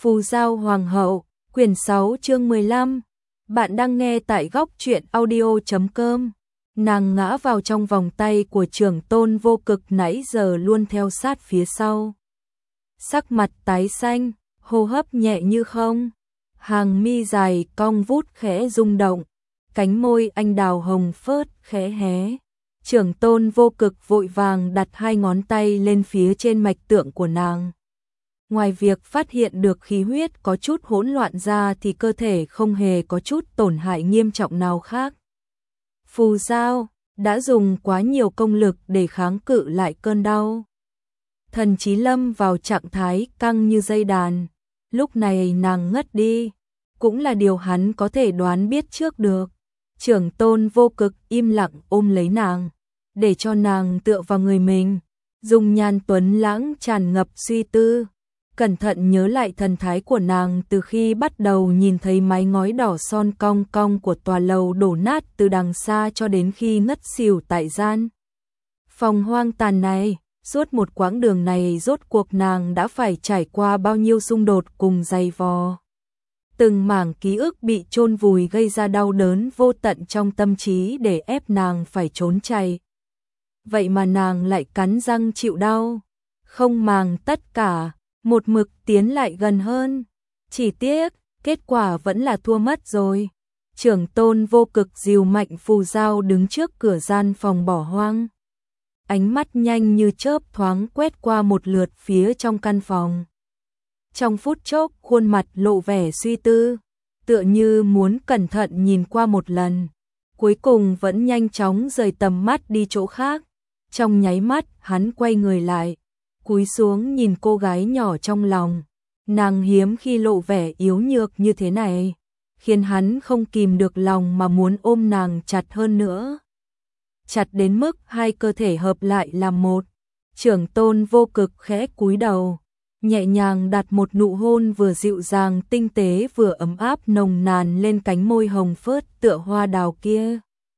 Phù Giao Hoàng hậu, quyển 6 chương 15. Bạn đang nghe tại góc truyện audio.com. Nàng ngã vào trong vòng tay của Trưởng Tôn Vô Cực nãy giờ luôn theo sát phía sau. Sắc mặt tái xanh, hô hấp nhẹ như không. Hàng mi dài cong vút khẽ rung động, cánh môi anh đào hồng phớt khẽ hé. Trưởng Tôn Vô Cực vội vàng đặt hai ngón tay lên phía trên mạch tượng của nàng. Ngoài việc phát hiện được khí huyết có chút hỗn loạn ra thì cơ thể không hề có chút tổn hại nghiêm trọng nào khác. Phù Giao đã dùng quá nhiều công lực để kháng cự lại cơn đau. Thần trí lâm vào trạng thái căng như dây đàn. Lúc này nàng ngất đi, cũng là điều hắn có thể đoán biết trước được. Trưởng Tôn Vô Cực im lặng ôm lấy nàng, để cho nàng tựa vào người mình, dùng nhan tuấn lãng tràn ngập suy tư. Cẩn thận nhớ lại thần thái của nàng từ khi bắt đầu nhìn thấy mái ngói đỏ son cong cong của tòa lầu đổ nát từ đằng xa cho đến khi ngất xỉu tại gian phòng hoang tàn này. Suốt một quãng đường này rốt cuộc nàng đã phải trải qua bao nhiêu xung đột cùng dày vò. Từng mảng ký ức bị chôn vùi gây ra đau đớn vô tận trong tâm trí để ép nàng phải trốn chạy. Vậy mà nàng lại cắn răng chịu đau, không màng tất cả, một mực tiến lại gần hơn. Chỉ tiếc, kết quả vẫn là thua mất rồi. Trưởng Tôn Vô Cực dìu mạnh Phù Giao đứng trước cửa gian phòng bỏ hoang. Ánh mắt nhanh như chớp thoáng quét qua một lượt phía trong căn phòng. Trong phút chốc khuôn mặt lộ vẻ suy tư, tựa như muốn cẩn thận nhìn qua một lần. Cuối cùng vẫn nhanh chóng rời tầm mắt đi chỗ khác. Trong nháy mắt hắn quay người lại, cúi xuống nhìn cô gái nhỏ trong lòng. Nàng hiếm khi lộ vẻ yếu nhược như thế này, khiến hắn không kìm được lòng mà muốn ôm nàng chặt hơn nữa. Chặt đến mức hai cơ thể hợp lại làm một. Trưởng Tôn Vô Cực khẽ cúi đầu, nhẹ nhàng đặt một nụ hôn vừa dịu dàng tinh tế vừa ấm áp nồng nàn lên cánh môi hồng phớt tựa hoa đào kia.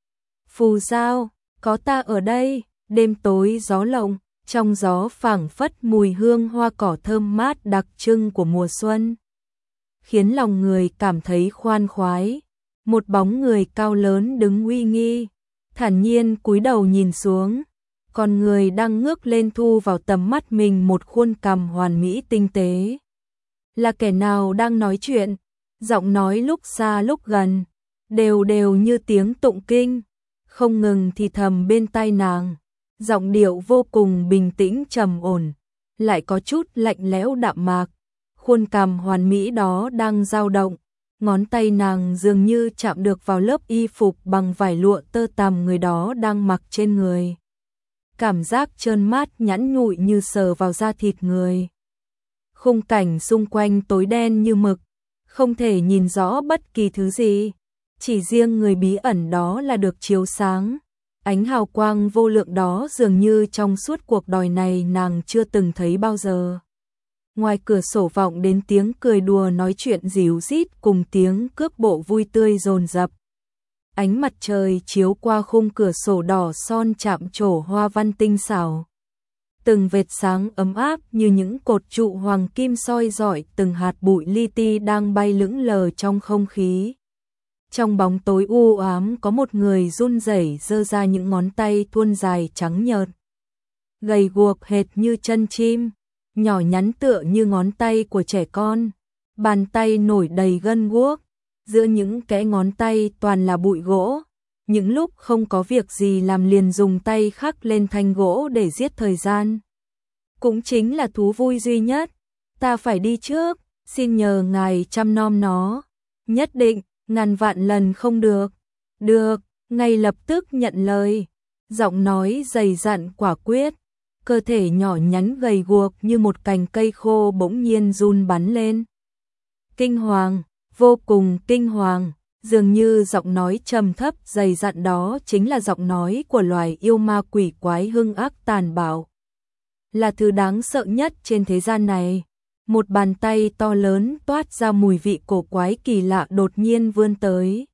Phù Giao, có ta ở đây. Đêm tối gió lộng, trong gió phảng phất mùi hương hoa cỏ thơm mát đặc trưng của mùa xuân, khiến lòng người cảm thấy khoan khoái. Một bóng người cao lớn đứng uy nghi, thản nhiên cúi đầu nhìn xuống, còn người đang ngước lên thu vào tầm mắt mình một khuôn cằm hoàn mỹ tinh tế. Là kẻ nào đang nói chuyện? Giọng nói lúc xa lúc gần, đều đều như tiếng tụng kinh, không ngừng thì thầm bên tai nàng. Giọng điệu vô cùng bình tĩnh trầm ổn, lại có chút lạnh lẽo đạm mạc. Khuôn cằm hoàn mỹ đó đang dao động, ngón tay nàng dường như chạm được vào lớp y phục bằng vải lụa tơ tằm người đó đang mặc trên người. Cảm giác trơn mát nhẵn nhụi như sờ vào da thịt người. Khung cảnh xung quanh tối đen như mực, không thể nhìn rõ bất kỳ thứ gì, chỉ riêng người bí ẩn đó là được chiếu sáng. Ánh hào quang vô lượng đó dường như trong suốt cuộc đời này nàng chưa từng thấy bao giờ. Ngoài cửa sổ vọng đến tiếng cười đùa nói chuyện ríu rít cùng tiếng cước bộ vui tươi dồn dập. Ánh mặt trời chiếu qua khung cửa sổ đỏ son chạm trổ hoa văn tinh xảo. Từng vệt sáng ấm áp như những cột trụ hoàng kim soi rọi từng hạt bụi li ti đang bay lững lờ trong không khí. Trong bóng tối u ám có một người run rẩy giơ ra những ngón tay thuôn dài trắng nhợt, gầy guộc hệt như chân chim, nhỏ nhắn tựa như ngón tay của trẻ con. Bàn tay nổi đầy gân guốc, giữa những kẽ ngón tay toàn là bụi gỗ. Những lúc không có việc gì làm liền dùng tay khắc lên thanh gỗ để giết thời gian. Cũng chính là thú vui duy nhất. Ta phải đi trước, xin nhờ ngài chăm nom nó. Nhất định, ngàn vạn lần không được. Được, ngay lập tức nhận lời. Giọng nói dày dặn quả quyết, cơ thể nhỏ nhắn gầy guộc như một cành cây khô bỗng nhiên run bắn lên. Kinh hoàng, vô cùng kinh hoàng, dường như giọng nói trầm thấp dày dặn đó chính là giọng nói của loài yêu ma quỷ quái hung ác tàn bạo. Là thứ đáng sợ nhất trên thế gian này. Một bàn tay to lớn toát ra mùi vị cổ quái kỳ lạ đột nhiên vươn tới.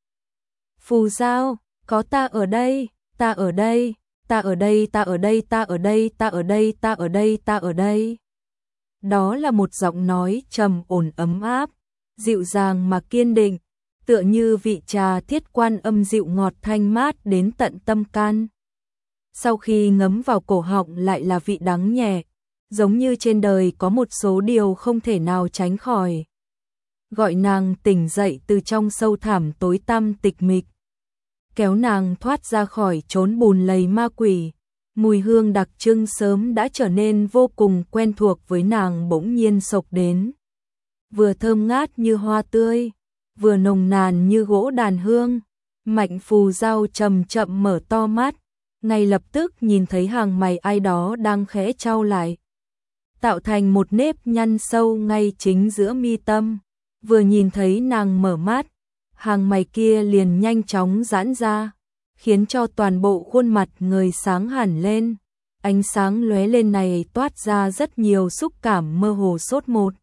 Phù Giao, có ta ở đây, ta ở đây, ta ở đây, ta ở đây, ta ở đây, ta ở đây, ta ở đây, ta ở đây. Đó là một giọng nói trầm ổn ấm áp, dịu dàng mà kiên định, tựa như vị trà thiết quan âm dịu ngọt thanh mát đến tận tâm can. Sau khi ngấm vào cổ họng lại là vị đắng nhẹ, giống như trên đời có một số điều không thể nào tránh khỏi. Gọi nàng tỉnh dậy từ trong sâu thẳm tối tăm tịch mịch, kéo nàng thoát ra khỏi chốn bùn lầy ma quỷ. Mùi hương đặc trưng sớm đã trở nên vô cùng quen thuộc với nàng bỗng nhiên xộc đến. Vừa thơm ngát như hoa tươi, vừa nồng nàn như gỗ đàn hương. Mạnh Phù Giao chậm chậm mở to mắt, ngay lập tức nhìn thấy hàng mày ai đó đang khẽ chau lại, tạo thành một nếp nhăn sâu ngay chính giữa mi tâm. Vừa nhìn thấy nàng mở mắt, hàng mày kia liền nhanh chóng giãn ra, khiến cho toàn bộ khuôn mặt người sáng hẳn lên. Ánh sáng lóe lên này toát ra rất nhiều xúc cảm mơ hồ sốt một.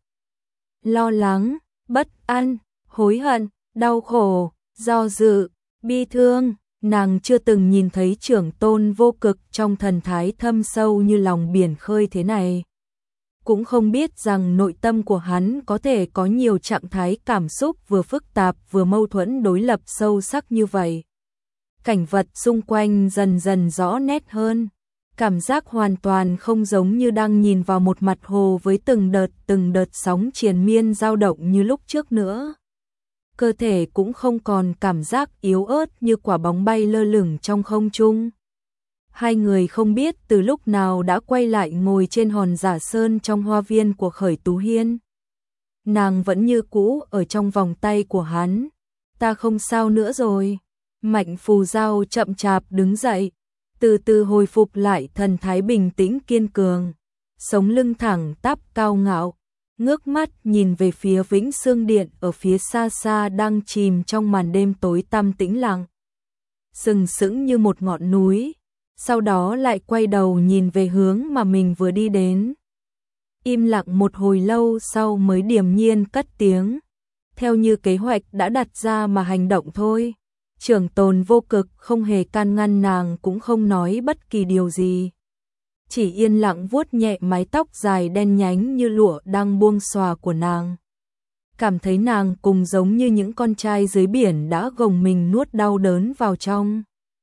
Lo lắng, bất an, hối hận, đau khổ, do dự, bi thương. Nàng chưa từng nhìn thấy Trưởng Tôn Vô Cực trong thần thái thâm sâu như lòng biển khơi thế này. Cũng không biết rằng nội tâm của hắn có thể có nhiều trạng thái cảm xúc vừa phức tạp vừa mâu thuẫn đối lập sâu sắc như vậy. Cảnh vật xung quanh dần dần rõ nét hơn, cảm giác hoàn toàn không giống như đang nhìn vào một mặt hồ với từng đợt sóng triền miên dao động như lúc trước nữa. Cơ thể cũng không còn cảm giác yếu ớt như quả bóng bay lơ lửng trong không trung. Hai người không biết từ lúc nào đã quay lại ngồi trên hòn giả sơn trong hoa viên của Khởi Tú Hiên. Nàng vẫn như cũ ở trong vòng tay của hắn. Ta không sao nữa rồi. Mạnh Phù Giao chậm chạp đứng dậy, từ từ hồi phục lại thần thái bình tĩnh kiên cường, sống lưng thẳng tắp cao ngạo, ngước mắt nhìn về phía Vĩnh Xương Điện ở phía xa xa đang chìm trong màn đêm tối tăm tĩnh lặng, sừng sững như một ngọn núi, sau đó lại quay đầu nhìn về hướng mà mình vừa đi đến. Im lặng một hồi lâu sau mới điềm nhiên cất tiếng, theo như kế hoạch đã đặt ra mà hành động thôi. Trưởng Tôn Vô Cực không hề can ngăn nàng cũng không nói bất kỳ điều gì. Chỉ yên lặng vuốt nhẹ mái tóc dài đen nhánh như lụa đang buông xòa của nàng. Cảm thấy nàng cùng giống như những con trai dưới biển đã gồng mình nuốt đau đớn vào trong.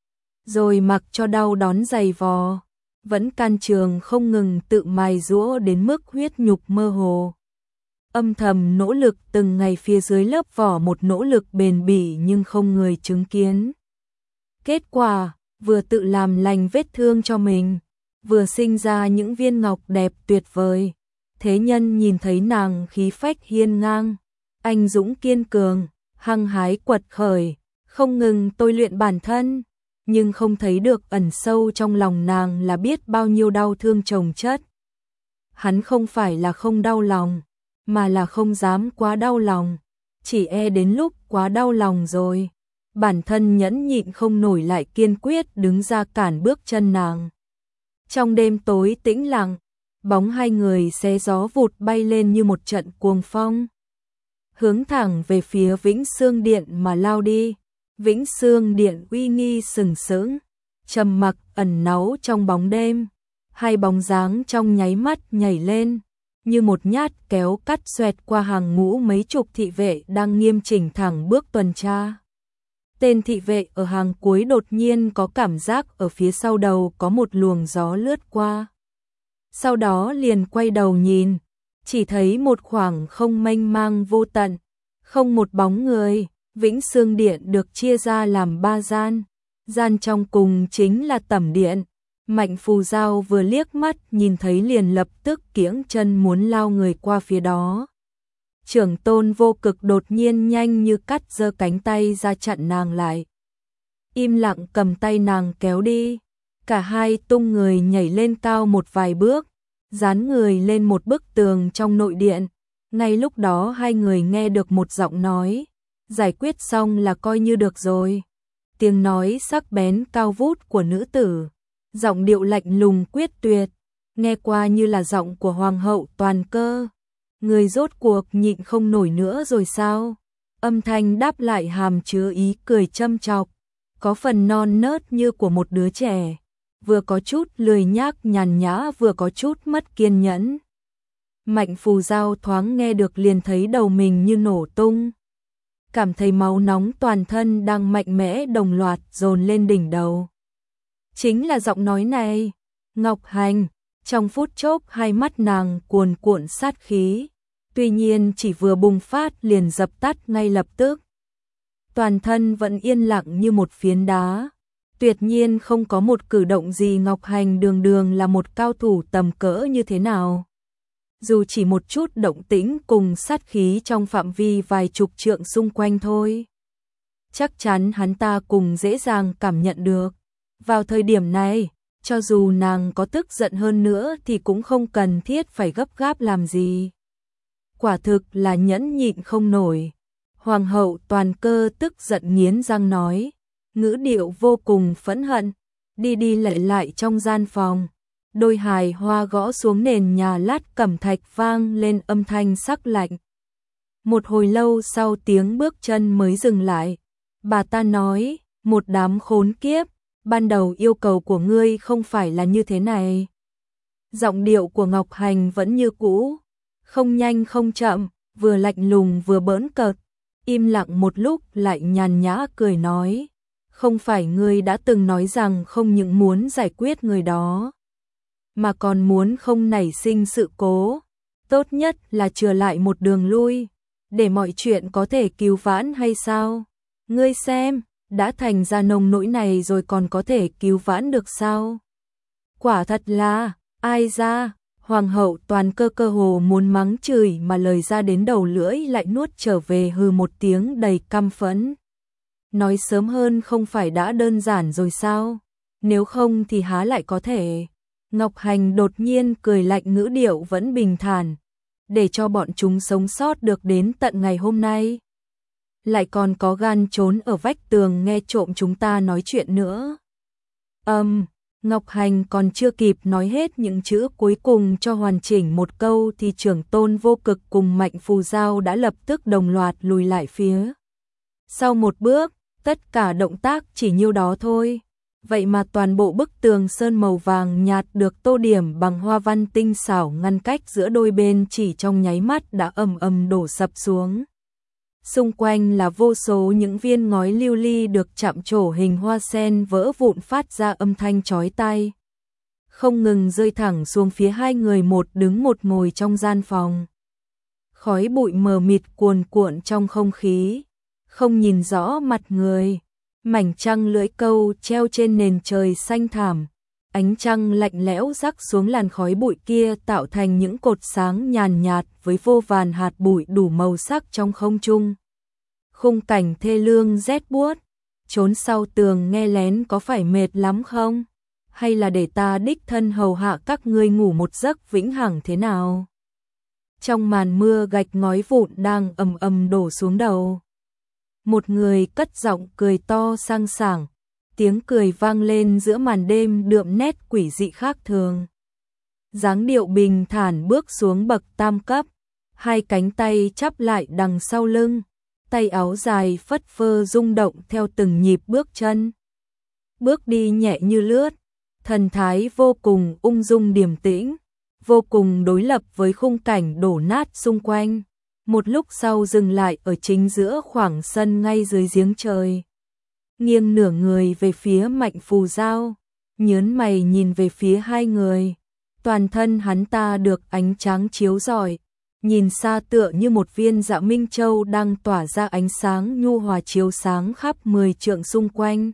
Rồi mặc cho đau đón giày vò, vẫn can trường không ngừng tự mài giũa đến mức huyết nhục mơ hồ. Âm thầm nỗ lực từng ngày phía dưới lớp vỏ một nỗ lực bền bỉ nhưng không người chứng kiến. Kết quả, vừa tự làm lành vết thương cho mình, vừa sinh ra những viên ngọc đẹp tuyệt vời. Thế nhân nhìn thấy nàng khí phách hiên ngang, anh dũng kiên cường, hăng hái quật khởi, không ngừng tôi luyện bản thân, nhưng không thấy được ẩn sâu trong lòng nàng là biết bao nhiêu đau thương chồng chất. Hắn không phải là không đau lòng, mà là không dám quá đau lòng, chỉ e đến lúc quá đau lòng rồi, bản thân nhẫn nhịn không nổi lại kiên quyết đứng ra cản bước chân nàng. Trong đêm tối tĩnh lặng, bóng hai người xé gió vụt bay lên như một trận cuồng phong, hướng thẳng về phía Vĩnh Xương Điện mà lao đi. Vĩnh Xương Điện uy nghi sừng sững, trầm mặc ẩn náu trong bóng đêm, hai bóng dáng trong nháy mắt nhảy lên, như một nhát kéo cắt xoẹt qua hàng ngũ mấy chục thị vệ đang nghiêm chỉnh thẳng bước tuần tra. Tên thị vệ ở hàng cuối đột nhiên có cảm giác ở phía sau đầu có một luồng gió lướt qua. Sau đó liền quay đầu nhìn, chỉ thấy một khoảng không mênh mang vô tận, không một bóng người. Vĩnh Xương Điện được chia ra làm 3 gian, gian trong cùng chính là tẩm điện. Mạnh Phù Giao vừa liếc mắt nhìn thấy liền lập tức kiễng chân muốn lao người qua phía đó. Trưởng Tôn Vô Cực đột nhiên nhanh như cắt giơ cánh tay ra chặn nàng lại. Im lặng cầm tay nàng kéo đi, cả hai tung người nhảy lên cao một vài bước, dán người lên một bức tường trong nội điện. Ngay lúc đó hai người nghe được một giọng nói, giải quyết xong là coi như được rồi. Tiếng nói sắc bén cao vút của nữ tử, giọng điệu lạnh lùng quyết tuyệt, nghe qua như là giọng của hoàng hậu toàn cơ. Người rốt cuộc nhịn không nổi nữa rồi sao? Âm thanh đáp lại hàm chứa ý cười châm chọc, có phần non nớt như của một đứa trẻ, vừa có chút lười nhác nhàn nhã vừa có chút mất kiên nhẫn. Mạnh Phù Giao thoáng nghe được liền thấy đầu mình như nổ tung. Cảm thấy máu nóng toàn thân đang mạnh mẽ đồng loạt dồn lên đỉnh đầu. Chính là giọng nói này, Ngọc Hành, trong phút chốc hai mắt nàng cuồn cuộn sát khí, tuy nhiên chỉ vừa bùng phát liền dập tắt ngay lập tức. Toàn thân vẫn yên lặng như một phiến đá, tuyệt nhiên không có một cử động gì. Ngọc Hành đường đường là một cao thủ tầm cỡ như thế nào. Dù chỉ một chút động tĩnh cùng sát khí trong phạm vi vài chục trượng xung quanh thôi, chắc chắn hắn ta cùng dễ dàng cảm nhận được. Vào thời điểm này, cho dù nàng có tức giận hơn nữa thì cũng không cần thiết phải gấp gáp làm gì. Quả thực là nhẫn nhịn không nổi. Hoàng hậu Toàn Cơ tức giận nghiến răng nói, ngữ điệu vô cùng phẫn hận, đi đi lại lại trong gian phòng. Đôi hài hoa gõ xuống nền nhà lát cẩm thạch vang lên âm thanh sắc lạnh. Một hồi lâu sau tiếng bước chân mới dừng lại. Bà ta nói, một đám khốn kiếp, ban đầu yêu cầu của ngươi không phải là như thế này. Giọng điệu của Ngọc Hành vẫn như cũ, không nhanh không chậm, vừa lạnh lùng vừa bỡn cợt. Im lặng một lúc lại nhàn nhã cười nói, không phải ngươi đã từng nói rằng không những muốn giải quyết người đó, mà còn muốn không nảy sinh sự cố, tốt nhất là chừa lại một đường lui, để mọi chuyện có thể cứu vãn hay sao? Ngươi xem, đã thành ra nông nỗi này rồi còn có thể cứu vãn được sao? Quả thật là, ai ra, Hoàng hậu Toàn Cơ cơ hồ muốn mắng chửi mà lời ra đến đầu lưỡi lại nuốt trở về hừ một tiếng đầy căm phẫn. Nói sớm hơn không phải đã đơn giản rồi sao? Nếu không thì há lại có thể. Ngọc Hành đột nhiên cười lạnh, ngữ điệu vẫn bình thản, để cho bọn chúng sống sót được đến tận ngày hôm nay. Lại còn có gan trốn ở vách tường nghe trộm chúng ta nói chuyện nữa. Ngọc Hành còn chưa kịp nói hết những chữ cuối cùng cho hoàn chỉnh một câu thì Trưởng Tôn Vô Cực cùng Mạnh Phù Giao đã lập tức đồng loạt lùi lại phía sau một bước, tất cả động tác chỉ nhiêu đó thôi. Vậy mà toàn bộ bức tường sơn màu vàng nhạt được tô điểm bằng hoa văn tinh xảo ngăn cách giữa đôi bên chỉ trong nháy mắt đã ầm ầm đổ sập xuống. Xung quanh là vô số những viên ngói lưu ly được chạm trổ hình hoa sen vỡ vụn phát ra âm thanh chói tai, không ngừng rơi thẳng xuống phía hai người một đứng một ngồi trong gian phòng. Khói bụi mờ mịt cuồn cuộn trong không khí, không nhìn rõ mặt người. Mảnh trăng lưỡi câu treo trên nền trời xanh thảm, ánh trăng lạnh lẽo rắc xuống làn khói bụi kia tạo thành những cột sáng nhàn nhạt với vô vàn hạt bụi đủ màu sắc trong không trung. Khung cảnh thê lương rét buốt, trốn sau tường nghe lén có phải mệt lắm không? Hay là để ta đích thân hầu hạ các ngươi ngủ một giấc vĩnh hằng thế nào? Trong màn mưa gạch ngói vụn đang ầm ầm đổ xuống đầu. Một người cất giọng cười to sang sảng, tiếng cười vang lên giữa màn đêm đượm nét quỷ dị khác thường. Dáng điệu bình thản bước xuống bậc tam cấp, hai cánh tay chắp lại đằng sau lưng, tay áo dài phất phơ rung động theo từng nhịp bước chân. Bước đi nhẹ như lướt, thần thái vô cùng ung dung điềm tĩnh, vô cùng đối lập với khung cảnh đổ nát xung quanh. Một lúc sau dừng lại ở chính giữa khoảng sân ngay dưới giếng trời. Nghiêng nửa người về phía Mạnh Phù Giao, nhớn mày nhìn về phía hai người. Toàn thân hắn ta được ánh trắng chiếu rọi, nhìn xa tựa như một viên dạ minh châu đang tỏa ra ánh sáng nhu hòa chiếu sáng khắp 10 trượng xung quanh.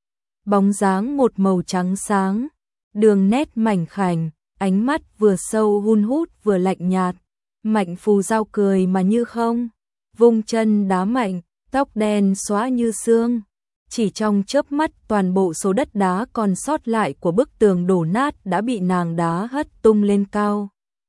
Bóng dáng một màu trắng sáng, đường nét mảnh khảnh, ánh mắt vừa sâu hun hút vừa lạnh nhạt. Mạnh Phù Giao cười mà như không, vung chân đá mạnh, tóc đen xóa như sương. Chỉ trong chớp mắt toàn bộ số đất đá còn sót lại của bức tường đổ nát đã bị nàng đá hất tung lên cao.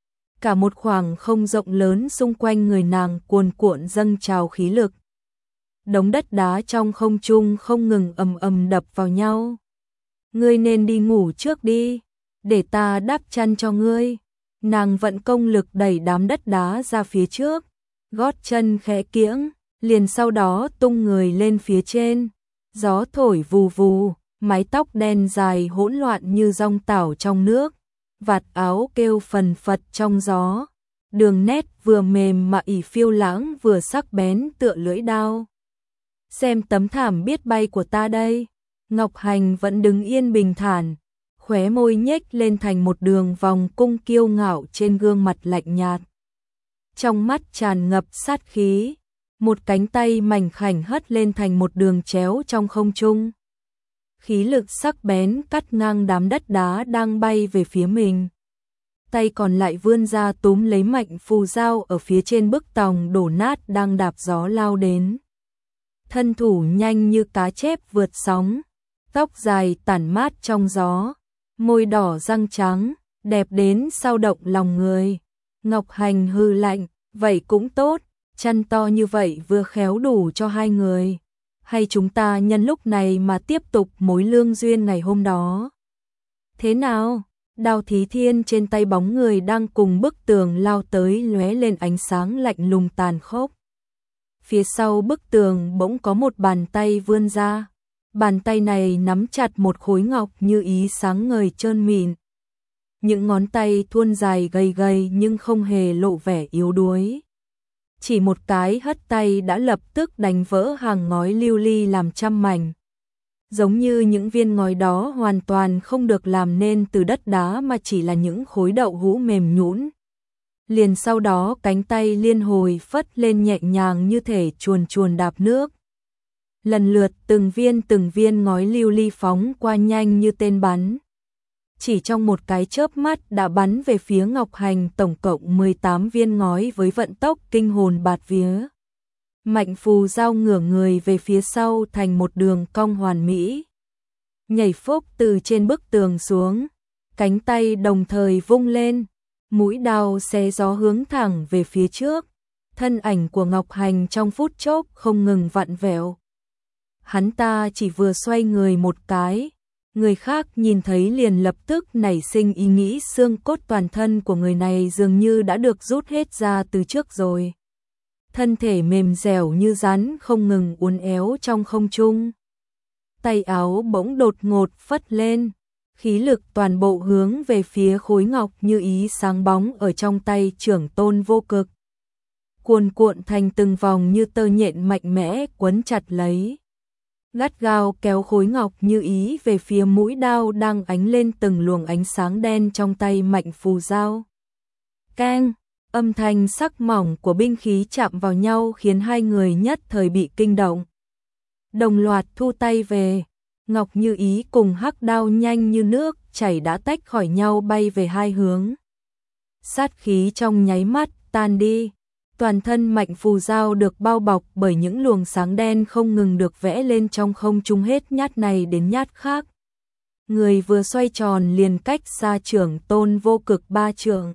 Cả một khoảng không rộng lớn xung quanh người nàng cuồn cuộn dâng trào khí lực. Đống đất đá trong không trung không ngừng ầm ầm đập vào nhau. Ngươi nên đi ngủ trước đi, để ta đắp chăn cho ngươi. Nàng vận công lực đẩy đám đất đá ra phía trước, gót chân khẽ kiễng, liền sau đó tung người lên phía trên. Gió thổi vù vù, mái tóc đen dài hỗn loạn như dong tảo trong nước, vạt áo kêu phần phật trong gió. đường nét vừa mềm mà ỉ phiêu lãng vừa sắc bén tựa lưỡi dao. Xem tấm thảm biết bay của ta đây. Ngọc Hành vẫn đứng yên bình thản, khóe môi nhếch lên thành một đường vòng cung kiêu ngạo trên gương mặt lạnh nhạt. Trong mắt tràn ngập sát khí, một cánh tay mảnh khảnh hất lên thành một đường chéo trong không trung. Khí lực sắc bén cắt ngang đám đất đá đang bay về phía mình. Tay còn lại vươn ra túm lấy Mạnh Phù Giao ở phía trên bức tòng đổ nát đang đạp gió lao đến. Thân thủ nhanh như cá chép vượt sóng, tóc dài tản mát trong gió, môi đỏ răng trắng, đẹp đến sao động lòng người. Ngọc Hành hừ lạnh, vậy cũng tốt, chân to như vậy vừa khéo đủ cho hai người. Hay chúng ta nhân lúc này mà tiếp tục mối lương duyên ngày hôm đó. Thế nào? Đao Thí Thiên trên tay bóng người đang cùng bức tường lao tới lóe lên ánh sáng lạnh lùng tàn khốc. Phía sau bức tường bỗng có một bàn tay vươn ra. Bàn tay này nắm chặt một khối ngọc như ý sáng ngời trơn mịn. Những ngón tay thuôn dài gầy gầy nhưng không hề lộ vẻ yếu đuối. Chỉ một cái hất tay đã lập tức đánh vỡ hàng ngói lưu ly làm trăm mảnh. Giống như những viên ngói đó hoàn toàn không được làm nên từ đất đá mà chỉ là những khối đậu hũ mềm nhũn. Liền sau đó cánh tay liên hồi phất lên nhẹ nhàng như thể chuồn chuồn đạp nước. Lần lượt từng viên ngói lưu ly phóng qua nhanh như tên bắn. Chỉ trong một cái chớp mắt đã bắn về phía Ngọc Hành tổng cộng 18 viên ngói với vận tốc kinh hồn bạt vía. Mạnh Phù Giao ngửa người về phía sau thành một đường cong hoàn mỹ. Nhảy phốc từ trên bức tường xuống, cánh tay đồng thời vung lên, mũi đao xé gió hướng thẳng về phía trước. Thân ảnh của Ngọc Hành trong phút chốc không ngừng vặn vẹo. Hắn ta chỉ vừa xoay người một cái, người khác nhìn thấy liền lập tức nảy sinh ý nghĩ xương cốt toàn thân của người này dường như đã được rút hết ra từ trước rồi. Thân thể mềm dẻo như rắn không ngừng uốn éo trong không trung. Tay áo bỗng đột ngột phất lên, khí lực toàn bộ hướng về phía khối ngọc như ý sáng bóng ở trong tay Trưởng Tôn Vô Cực. Cuồn cuộn thành từng vòng như tơ nhện mạnh mẽ quấn chặt lấy. Gắt gao kéo khối ngọc như ý về phía mũi đao đang ánh lên từng luồng ánh sáng đen trong tay Mạnh Phù Giao. Keng! Âm thanh sắc mỏng của binh khí chạm vào nhau khiến hai người nhất thời bị kinh động. Đồng loạt thu tay về, Ngọc Như Ý cùng hắc đao nhanh như nước chảy đã tách khỏi nhau bay về hai hướng. Sát khí trong nháy mắt tan đi, toàn thân Mạnh Phù Giao được bao bọc bởi những luồng sáng đen không ngừng được vẽ lên trong không trung hết nhát này đến nhát khác. Người vừa xoay tròn liền cách xa Trưởng Tôn Vô Cực 3 trượng.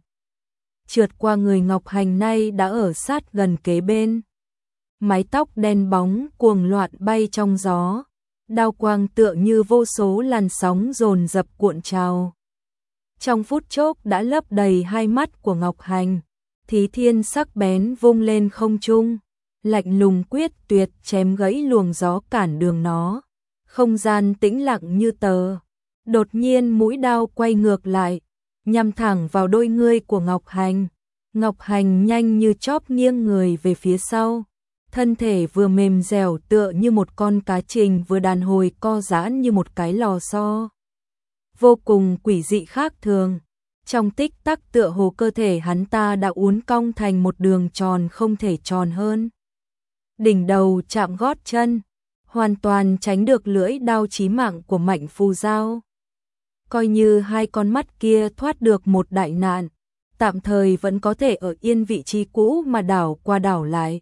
Trượt qua người Ngọc Hành nay đã ở sát gần kế bên. Mái tóc đen bóng cuồng loạn bay trong gió, đao quang tựa như vô số làn sóng dồn dập cuộn trào. Trong phút chốc đã lấp đầy hai mắt của Ngọc Hành, Thí Thiên sắc bén vung lên không trung, lạnh lùng quyết tuyệt chém gãy luồng gió cản đường nó. Không gian tĩnh lặng như tờ, đột nhiên mũi đao quay ngược lại, nhằm thẳng vào đôi ngươi của Ngọc Hành. Ngọc Hành nhanh như chóp nghiêng người về phía sau, thân thể vừa mềm dẻo tựa như một con cá trình vừa đàn hồi co giãn như một cái lò xo. Vô cùng quỷ dị khác thường, trong tích tắc tựa hồ cơ thể hắn ta đã uốn cong thành một đường tròn không thể tròn hơn. Đỉnh đầu chạm gót chân, hoàn toàn tránh được lưỡi đao chí mạng của Mạnh Phù Giao. Coi như hai con mắt kia thoát được một đại nạn, tạm thời vẫn có thể ở yên vị trí cũ mà đảo qua đảo lại.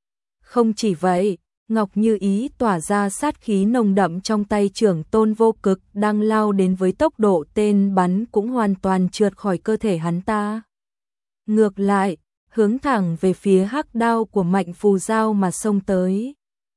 Không chỉ vậy, Ngọc Như Ý tỏa ra sát khí nồng đậm trong tay Trưởng Tôn Vô Cực đang lao đến với tốc độ tên bắn cũng hoàn toàn trượt khỏi cơ thể hắn ta. Ngược lại, hướng thẳng về phía hắc đao của Mạnh Phù Giao mà xông tới.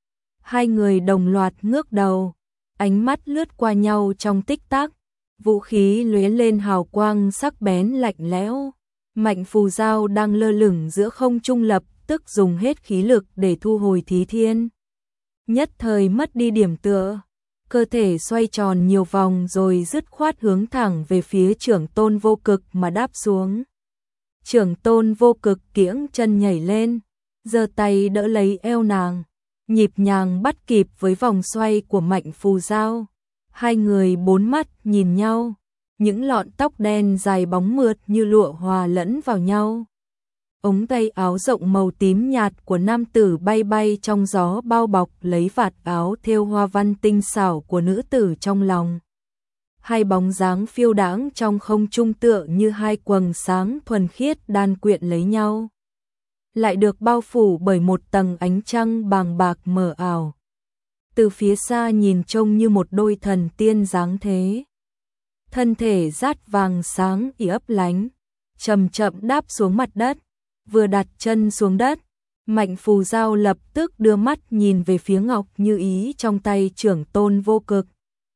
Hai người đồng loạt ngước đầu, ánh mắt lướt qua nhau trong tích tắc, vũ khí lóe lên hào quang sắc bén lạnh lẽo. Mạnh Phù Giao đang lơ lửng giữa không trung lập tức dùng hết khí lực để thu hồi Thí Thiên. Nhất thời mất đi điểm tựa, cơ thể xoay tròn nhiều vòng rồi dứt khoát hướng thẳng về phía Trưởng Tôn Vô Cực mà đáp xuống. Trưởng Tôn Vô Cực kiễng chân nhảy lên, giơ tay đỡ lấy eo nàng, nhịp nhàng bắt kịp với vòng xoay của Mạnh Phù Giao. Hai người bốn mắt nhìn nhau, những lọn tóc đen dài bóng mượt như lụa hòa lẫn vào nhau. Ống tay áo rộng màu tím nhạt của nam tử bay bay trong gió, bao bọc lấy vạt áo thêu hoa văn tinh xảo của nữ tử trong lòng. Hai bóng dáng phiêu đãng trong không trung tựa như hai quầng sáng thuần khiết đan quyện lấy nhau, lại được bao phủ bởi một tầng ánh trăng bàng bạc mờ ảo. Từ phía xa nhìn trông như một đôi thần tiên dáng thế. Thân thể rát vàng sáng ỉ ấp lánh, chậm chậm đáp xuống mặt đất. Vừa đặt chân xuống đất, Mạnh Phù Giao lập tức đưa mắt nhìn về phía ngọc như ý trong tay Trưởng Tôn Vô Cực.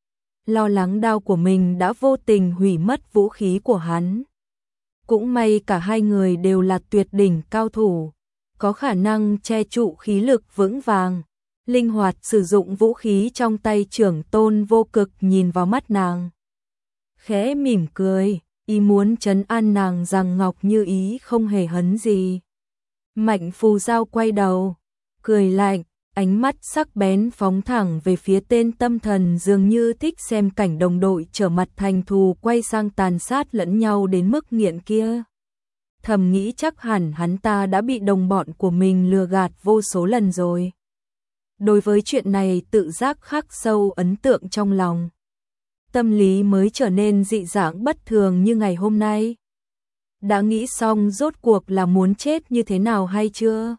Lo lắng đao của mình đã vô tình hủy mất vũ khí của hắn. Cũng may cả hai người đều là tuyệt đỉnh cao thủ, có khả năng che trụ khí lực vững vàng, linh hoạt sử dụng vũ khí trong tay Trưởng Tôn Vô Cực. Nhìn vào mắt nàng, khẽ mỉm cười, ý muốn trấn an nàng rằng ngọc như ý không hề hấn gì. Mạnh Phù Giao quay đầu, cười lạnh, ánh mắt sắc bén phóng thẳng về phía tên tâm thần dường như thích xem cảnh đồng đội trở mặt thành thù quay sang tàn sát lẫn nhau đến mức nghiện kia. Thầm nghĩ chắc hẳn hắn ta đã bị đồng bọn của mình lừa gạt vô số lần rồi. Đối với chuyện này tự giác khắc sâu ấn tượng trong lòng. Tâm lý mới trở nên dị dạng bất thường như ngày hôm nay. Đã nghĩ xong rốt cuộc là muốn chết như thế nào hay chưa?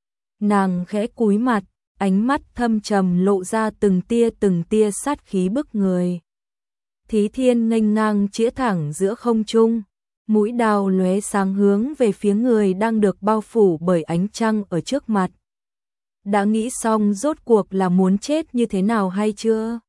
Nàng khẽ cúi mặt, ánh mắt thâm trầm lộ ra từng tia sát khí bức người. Thí Thiên nghênh ngang chĩa thẳng giữa không trung, mũi đao lóe sáng hướng về phía người đang được bao phủ bởi ánh trăng ở trước mặt. Đã nghĩ xong rốt cuộc là muốn chết như thế nào hay chưa?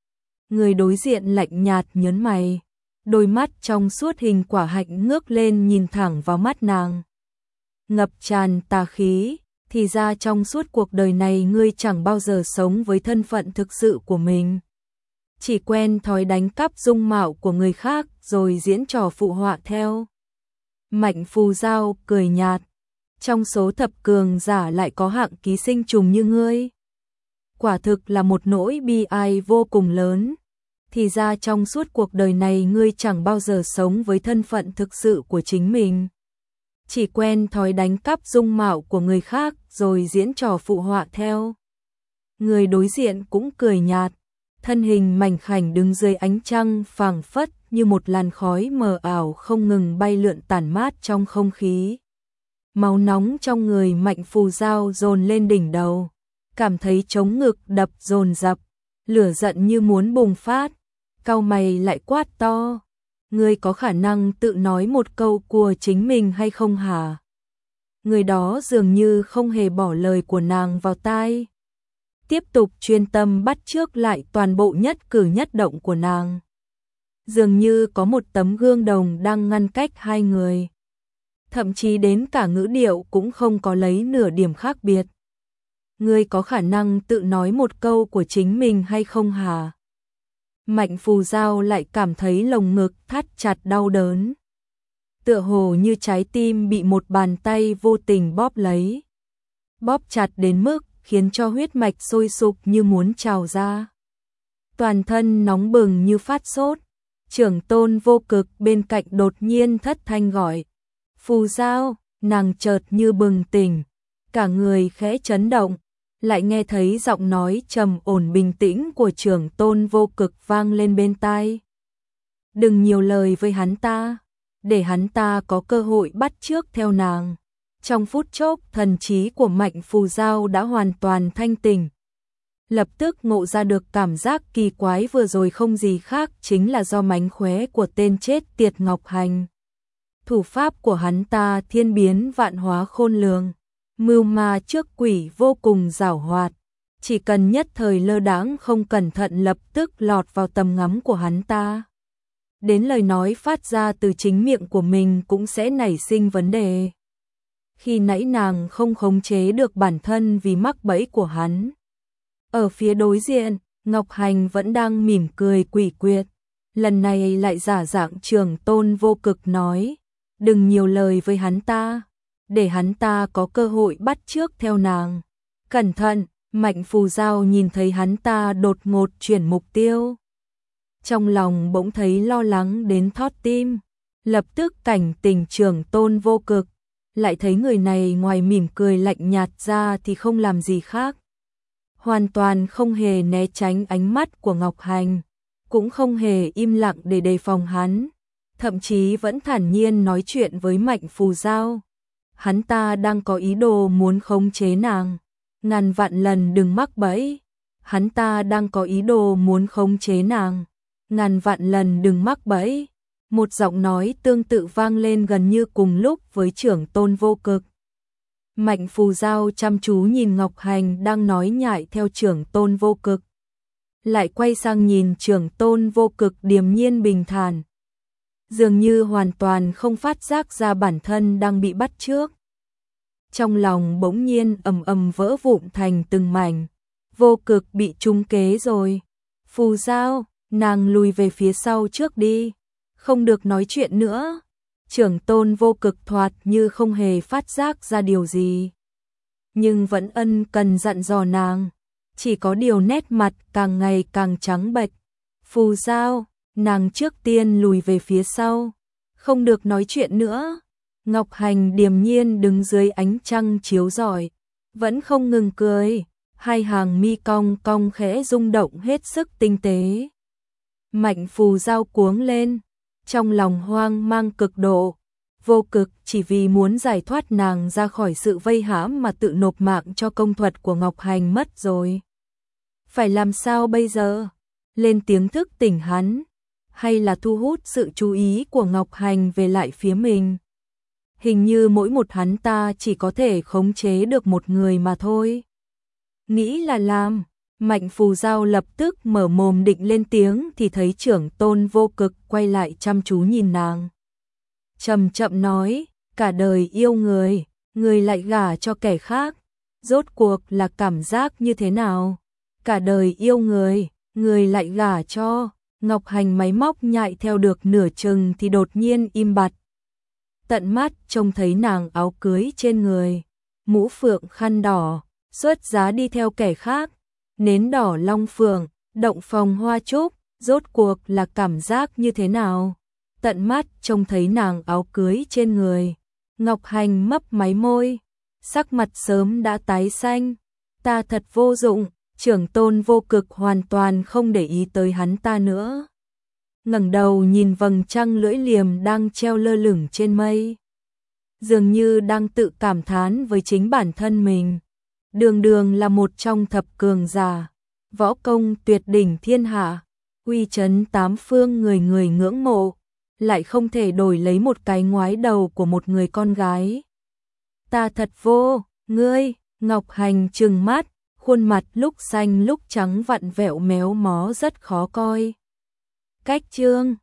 Người đối diện lạnh nhạt nhớn mày, đôi mắt trong suốt hình quả hạnh ngước lên nhìn thẳng vào mắt nàng. Ngập tràn tà khí, thì ra trong suốt cuộc đời này ngươi chẳng bao giờ sống với thân phận thực sự của mình. Chỉ quen thói đánh cắp dung mạo của người khác rồi diễn trò phụ họa theo. Mạnh Phù Giao cười nhạt, trong số thập cường giả lại có hạng ký sinh trùng như ngươi. Quả thực là một nỗi bi ai vô cùng lớn. Thì ra trong suốt cuộc đời này ngươi chẳng bao giờ sống với thân phận thực sự của chính mình. Chỉ quen thói đánh cắp dung mạo của người khác rồi diễn trò phụ họa theo. Người đối diện cũng cười nhạt, thân hình mảnh khảnh đứng dưới ánh trăng phảng phất như một làn khói mờ ảo không ngừng bay lượn tản mát trong không khí. Máu nóng trong người Mạnh Phù Giao dồn lên đỉnh đầu, cảm thấy trống ngực đập dồn dập, lửa giận như muốn bùng phát, cau mày lại quát to. Ngươi có khả năng tự nói một câu của chính mình hay không hả? Người đó dường như không hề bỏ lời của nàng vào tai, tiếp tục chuyên tâm bắt chước lại toàn bộ nhất cử nhất động của nàng. Dường như có một tấm gương đồng đang ngăn cách hai người. Thậm chí đến cả ngữ điệu cũng không có lấy nửa điểm khác biệt. Ngươi có khả năng tự nói một câu của chính mình hay không hả? Mạnh Phù Giao lại cảm thấy lồng ngực thắt chặt đau đớn. Tựa hồ như trái tim bị một bàn tay vô tình bóp lấy. Bóp chặt đến mức khiến cho huyết mạch sôi sục như muốn trào ra. Toàn thân nóng bừng như phát sốt. Trưởng Tôn Vô Cực bên cạnh đột nhiên thất thanh gọi. Phù Giao, nàng chợt như bừng tỉnh. Cả người khẽ chấn động. Lại nghe thấy giọng nói trầm ổn bình tĩnh của Trưởng Tôn Vô Cực vang lên bên tai. Đừng nhiều lời với hắn ta, để hắn ta có cơ hội bắt chước theo nàng. Trong phút chốc thần trí của Mạnh Phù Giao đã hoàn toàn thanh tỉnh. Lập tức ngộ ra được cảm giác kỳ quái vừa rồi không gì khác chính là do mánh khóe của tên chết tiệt Ngọc Hành. Thủ pháp của hắn ta thiên biến vạn hóa khôn lường. Mưu ma trước quỷ vô cùng giảo hoạt, chỉ cần nhất thời lơ đãng không cẩn thận lập tức lọt vào tầm ngắm của hắn ta. Đến lời nói phát ra từ chính miệng của mình cũng sẽ nảy sinh vấn đề. Khi nãy nàng không khống chế được bản thân vì mắc bẫy của hắn. Ở phía đối diện, Ngọc Hành vẫn đang mỉm cười quỷ quyệt, lần này lại giả dạng Trưởng Tôn Vô Cực nói, đừng nhiều lời với hắn ta, để hắn ta có cơ hội bắt chước theo nàng. Cẩn thận, Mạnh Phù Giao nhìn thấy hắn ta đột ngột chuyển mục tiêu. Trong lòng bỗng thấy lo lắng đến thót tim, lập tức cảnh tỉnh Trưởng Tôn Vô Cực, lại thấy người này ngoài mỉm cười lạnh nhạt ra thì không làm gì khác. Hoàn toàn không hề né tránh ánh mắt của Ngọc Hành, cũng không hề im lặng để đề phòng hắn, thậm chí vẫn thản nhiên nói chuyện với Mạnh Phù Giao. Hắn ta đang có ý đồ muốn khống chế nàng, ngàn vạn lần đừng mắc bẫy. Hắn ta đang có ý đồ muốn khống chế nàng, ngàn vạn lần đừng mắc bẫy. Một giọng nói tương tự vang lên gần như cùng lúc với Trưởng Tôn Vô Cực. Mạnh Phù Giao chăm chú nhìn Ngọc Hành đang nói nhại theo Trưởng Tôn Vô Cực, lại quay sang nhìn Trưởng Tôn Vô Cực điềm nhiên bình thản, dường như hoàn toàn không phát giác ra bản thân đang bị bắt chước. Trong lòng bỗng nhiên ầm ầm vỡ vụn thành từng mảnh. Vô Cực bị trúng kế rồi. Phù Giao, nàng lùi về phía sau trước đi, không được nói chuyện nữa. Trưởng Tôn Vô Cực thoạt như không hề phát giác ra điều gì, nhưng vẫn ân cần dặn dò nàng, chỉ có điều nét mặt càng ngày càng trắng bệch. Phù Giao, nàng trước tiên lùi về phía sau, không được nói chuyện nữa. Ngọc Hành điềm nhiên đứng dưới ánh trăng chiếu rọi, vẫn không ngừng cười, hai hàng mi cong cong khẽ rung động hết sức tinh tế. Mạnh Phù Giao cuống lên, trong lòng hoang mang cực độ. Vô Cực chỉ vì muốn giải thoát nàng ra khỏi sự vây hãm mà tự nộp mạng cho công thuật của Ngọc Hành mất rồi. Phải làm sao bây giờ? Lên tiếng thức tỉnh hắn, hay là thu hút sự chú ý của Ngọc Hành về lại phía mình? Hình như mỗi một hắn ta chỉ có thể khống chế được một người mà thôi. Nghĩ là làm, Mạnh Phù Giao lập tức mở mồm định lên tiếng thì thấy Trưởng Tôn Vô Cực quay lại chăm chú nhìn nàng. Chậm chậm nói, cả đời yêu người, người lại gả cho kẻ khác, rốt cuộc là cảm giác như thế nào? Cả đời yêu người lại gả cho. Ngọc Hành máy móc nhại theo được nửa chừng thì đột nhiên im bặt. Tận mắt trông thấy nàng áo cưới trên người, mũ phượng khăn đỏ, xuất giá đi theo kẻ khác, nến đỏ long phượng, động phòng hoa trúc, rốt cuộc là cảm giác như thế nào? Tận mắt trông thấy nàng áo cưới trên người, Ngọc Hành mấp máy môi, sắc mặt sớm đã tái xanh. Ta thật vô dụng. Trưởng Tôn Vô Cực hoàn toàn không để ý tới hắn ta nữa, ngẩng đầu nhìn vầng trăng lưỡi liềm đang treo lơ lửng trên mây, dường như đang tự cảm thán với chính bản thân mình. Đường đường là một trong thập cường giả, võ công tuyệt đỉnh thiên hạ, uy chấn tám phương, người người ngưỡng mộ, lại không thể đổi lấy một cái ngoái đầu của một người con gái. Ta thật vô, ngươi. Ngọc Hành trừng mắt, khuôn mặt lúc xanh lúc trắng vặn vẹo méo mó rất khó coi. Cách chương